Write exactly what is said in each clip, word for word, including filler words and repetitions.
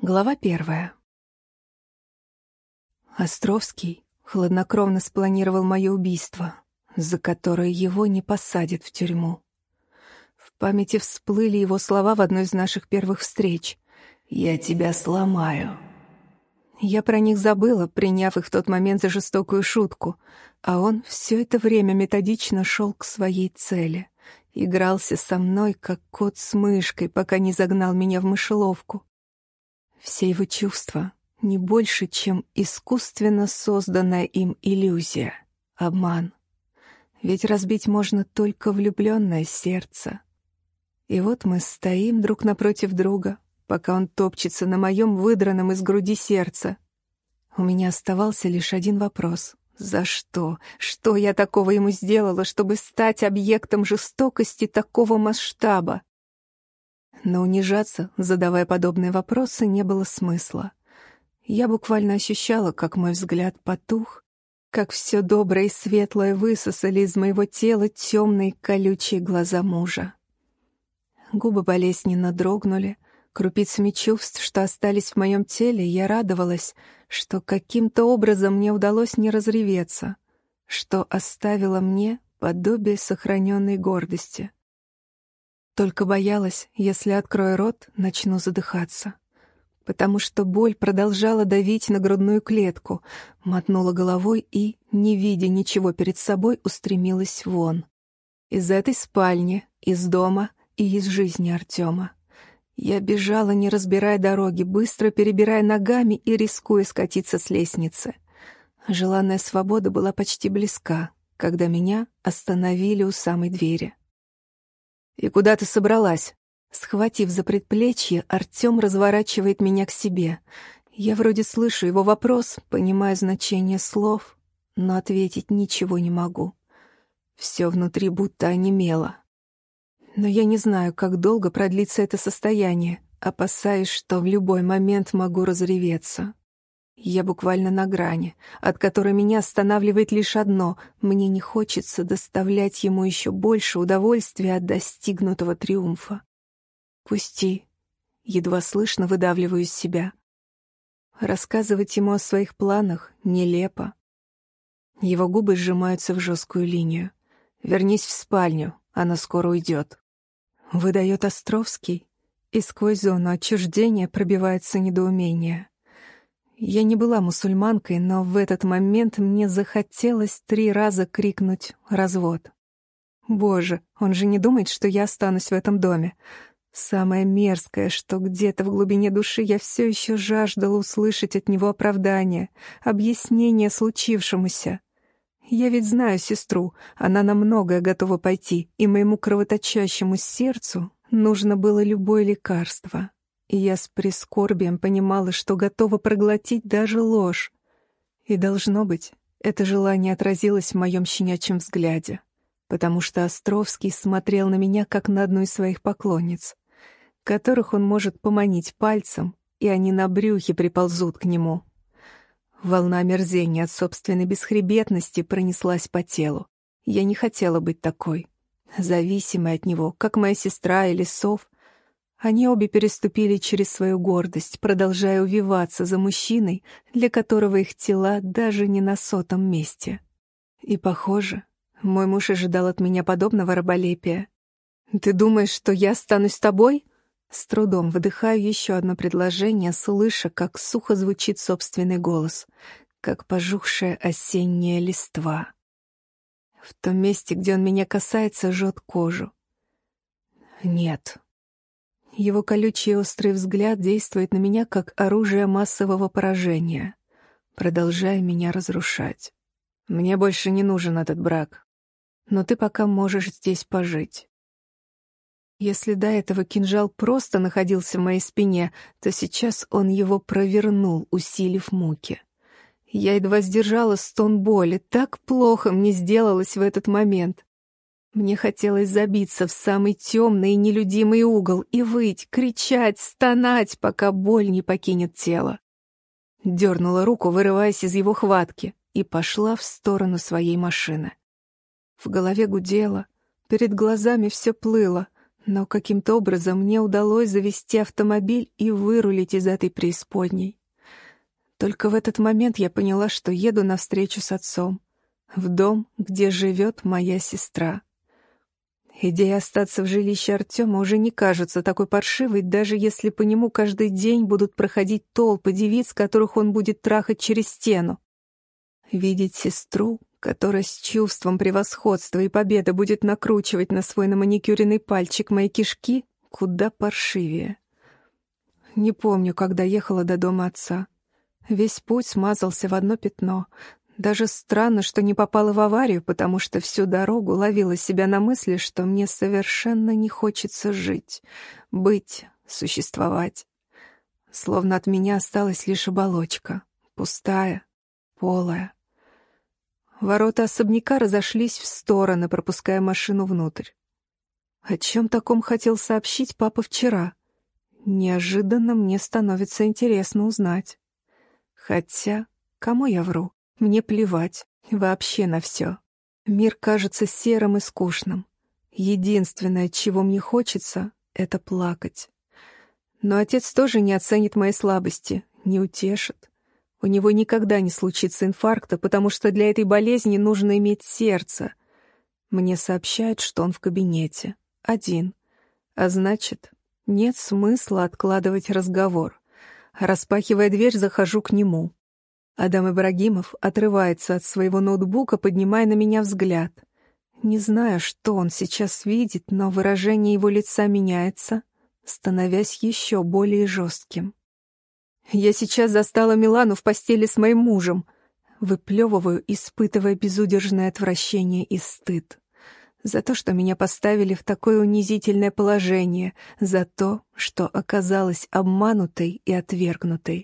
Глава первая. Островский хладнокровно спланировал мое убийство, за которое его не посадят в тюрьму. В памяти всплыли его слова в одной из наших первых встреч. «Я тебя сломаю». Я про них забыла, приняв их в тот момент за жестокую шутку, а он все это время методично шел к своей цели. Игрался со мной, как кот с мышкой, пока не загнал меня в мышеловку. Все его чувства не больше, чем искусственно созданная им иллюзия, обман. Ведь разбить можно только влюбленное сердце. И вот мы стоим друг напротив друга, пока он топчется на моем выдранном из груди сердце. У меня оставался лишь один вопрос. За что? Что я такого ему сделала, чтобы стать объектом жестокости такого масштаба? Но унижаться, задавая подобные вопросы, не было смысла. Я буквально ощущала, как мой взгляд потух, как все доброе и светлое высосали из моего тела темные колючие глаза мужа. Губы болезненно дрогнули, крупицами чувств, что остались в моем теле, я радовалась, что каким-то образом мне удалось не разреветься, что оставило мне подобие сохраненной гордости. Только боялась, если открою рот, начну задыхаться. Потому что боль продолжала давить на грудную клетку, мотнула головой и, не видя ничего перед собой, устремилась вон. Из этой спальни, из дома и из жизни Артема. Я бежала, не разбирая дороги, быстро перебирая ногами и рискуя скатиться с лестницы. Желанная свобода была почти близка, когда меня остановили у самой двери. «И куда ты собралась?» Схватив за предплечье, Артем разворачивает меня к себе. Я вроде слышу его вопрос, понимаю значение слов, но ответить ничего не могу. Все внутри будто онемело. Но я не знаю, как долго продлится это состояние, опасаюсь, что в любой момент могу разреветься. Я буквально на грани, от которой меня останавливает лишь одно — мне не хочется доставлять ему еще больше удовольствия от достигнутого триумфа. «Пусти», — едва слышно выдавливаю из себя. Рассказывать ему о своих планах нелепо. Его губы сжимаются в жесткую линию. «Вернись в спальню, она скоро уйдет». Выдает Островский, и сквозь зону отчуждения пробивается недоумение. Я не была мусульманкой, но в этот момент мне захотелось три раза крикнуть «развод». Боже, он же не думает, что я останусь в этом доме. Самое мерзкое, что где-то в глубине души я все еще жаждала услышать от него оправдание, объяснение случившемуся. Я ведь знаю сестру, она на многое готова пойти, и моему кровоточащему сердцу нужно было любое лекарство. И я с прискорбием понимала, что готова проглотить даже ложь. И, должно быть, это желание отразилось в моем щенячьем взгляде, потому что Островский смотрел на меня, как на одну из своих поклонниц, которых он может поманить пальцем, и они на брюхе приползут к нему. Волна омерзения от собственной бесхребетности пронеслась по телу. Я не хотела быть такой, зависимой от него, как моя сестра или Сов. Они обе переступили через свою гордость, продолжая увиваться за мужчиной, для которого их тела даже не на сотом месте. И, похоже, мой муж ожидал от меня подобного раболепия. «Ты думаешь, что я останусь с тобой?» С трудом выдыхаю еще одно предложение, слыша, как сухо звучит собственный голос, как пожухшая осенняя листва. В том месте, где он меня касается, жжет кожу. «Нет». Его колючий острый взгляд действует на меня, как оружие массового поражения, продолжая меня разрушать. «Мне больше не нужен этот брак, но ты пока можешь здесь пожить». Если до этого кинжал просто находился в моей спине, то сейчас он его провернул, усилив муки. Я едва сдержала стон боли, так плохо мне сделалось в этот момент. Мне хотелось забиться в самый темный и нелюдимый угол и выть, кричать, стонать, пока боль не покинет тело. Дернула руку, вырываясь из его хватки, и пошла в сторону своей машины. В голове гудело, перед глазами все плыло, Но каким-то образом мне удалось завести автомобиль и вырулить из этой преисподней. Только в этот момент я поняла, что еду навстречу с отцом, в дом, где живет моя сестра. Идея остаться в жилище Артема уже не кажется такой паршивой, даже если по нему каждый день будут проходить толпы девиц, которых он будет трахать через стену. Видеть сестру, которая с чувством превосходства и победы будет накручивать на свой наманикюренный пальчик мои кишки, куда паршивее. Не помню, когда ехала до дома отца. Весь путь смазался в одно пятно. Даже странно, что не попала в аварию, потому что всю дорогу ловила себя на мысли, что мне совершенно не хочется жить, быть, существовать. Словно от меня осталась лишь оболочка, пустая, полая. Ворота особняка разошлись в стороны, пропуская машину внутрь. О чем таком хотел сообщить папа вчера? Неожиданно мне становится интересно узнать. Хотя, кому я вру? Мне плевать, вообще на все. Мир кажется серым и скучным. Единственное, чего мне хочется, — это плакать. Но отец тоже не оценит мои слабости, не утешит. У него никогда не случится инфаркта, потому что для этой болезни нужно иметь сердце. Мне сообщают, что он в кабинете, один. А значит, нет смысла откладывать разговор. Распахивая дверь, захожу к нему. Адам Ибрагимов отрывается от своего ноутбука, поднимая на меня взгляд. Не знаю, что он сейчас видит, но выражение его лица меняется, становясь еще более жестким. «Я сейчас застала Милану в постели с моим мужем», выплевываю, испытывая безудержное отвращение и стыд. За то, что меня поставили в такое унизительное положение, за то, что оказалась обманутой и отвергнутой.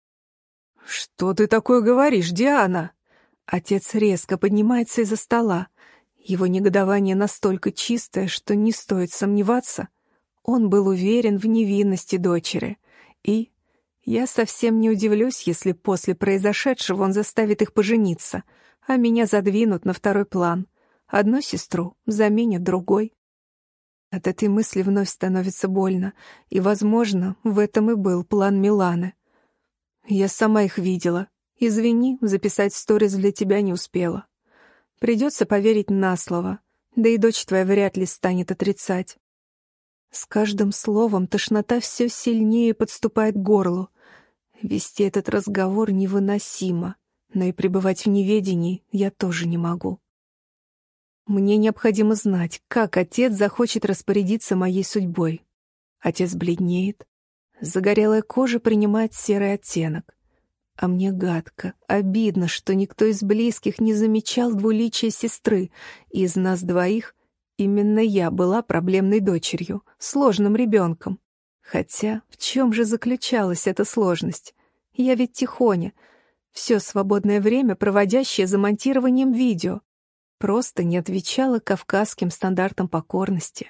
«Что ты такое говоришь, Диана?» Отец резко поднимается из-за стола. Его негодование настолько чистое, что не стоит сомневаться. Он был уверен в невинности дочери. И я совсем не удивлюсь, если после произошедшего он заставит их пожениться, а меня задвинут на второй план. Одну сестру заменят другой. От этой мысли вновь становится больно, и, возможно, в этом и был план Миланы. Я сама их видела. Извини, записать сторис для тебя не успела. Придется поверить на слово, да и дочь твоя вряд ли станет отрицать. С каждым словом тошнота все сильнее подступает к горлу. Вести этот разговор невыносимо, но и пребывать в неведении я тоже не могу. Мне необходимо знать, как отец захочет распорядиться моей судьбой. Отец бледнеет. Загорелая кожа принимает серый оттенок. А мне гадко, обидно, что никто из близких не замечал двуличия сестры, и из нас двоих именно я была проблемной дочерью, сложным ребенком. Хотя в чем же заключалась эта сложность? Я ведь тихоня, все свободное время проводящее за монтированием видео, просто не отвечала кавказским стандартам покорности.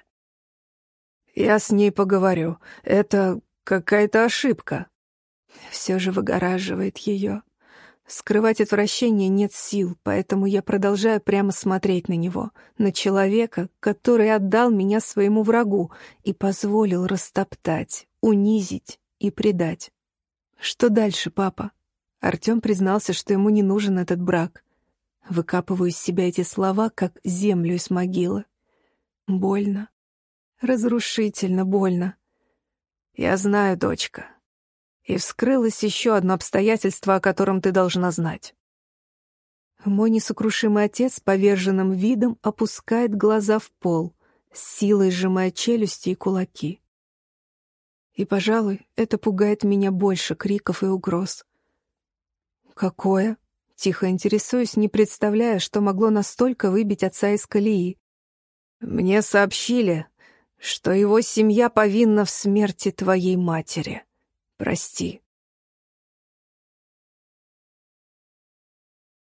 «Я с ней поговорю. Это какая-то ошибка». Все же выгораживает ее. Скрывать отвращение нет сил, поэтому я продолжаю прямо смотреть на него, на человека, который отдал меня своему врагу и позволил растоптать, унизить и предать. Что дальше, папа? Артем признался, что ему не нужен этот брак. Выкапываю из себя эти слова, как землю из могилы. Больно. Разрушительно больно. Я знаю, дочка. И вскрылось еще одно обстоятельство, о котором ты должна знать. Мой несокрушимый отец поверженным видом опускает глаза в пол, с силой сжимая челюсти и кулаки. И, пожалуй, это пугает меня больше криков и угроз. «Какое?» — тихо интересуюсь, не представляя, что могло настолько выбить отца из колеи. «Мне сообщили, что его семья повинна в смерти твоей матери. Прости».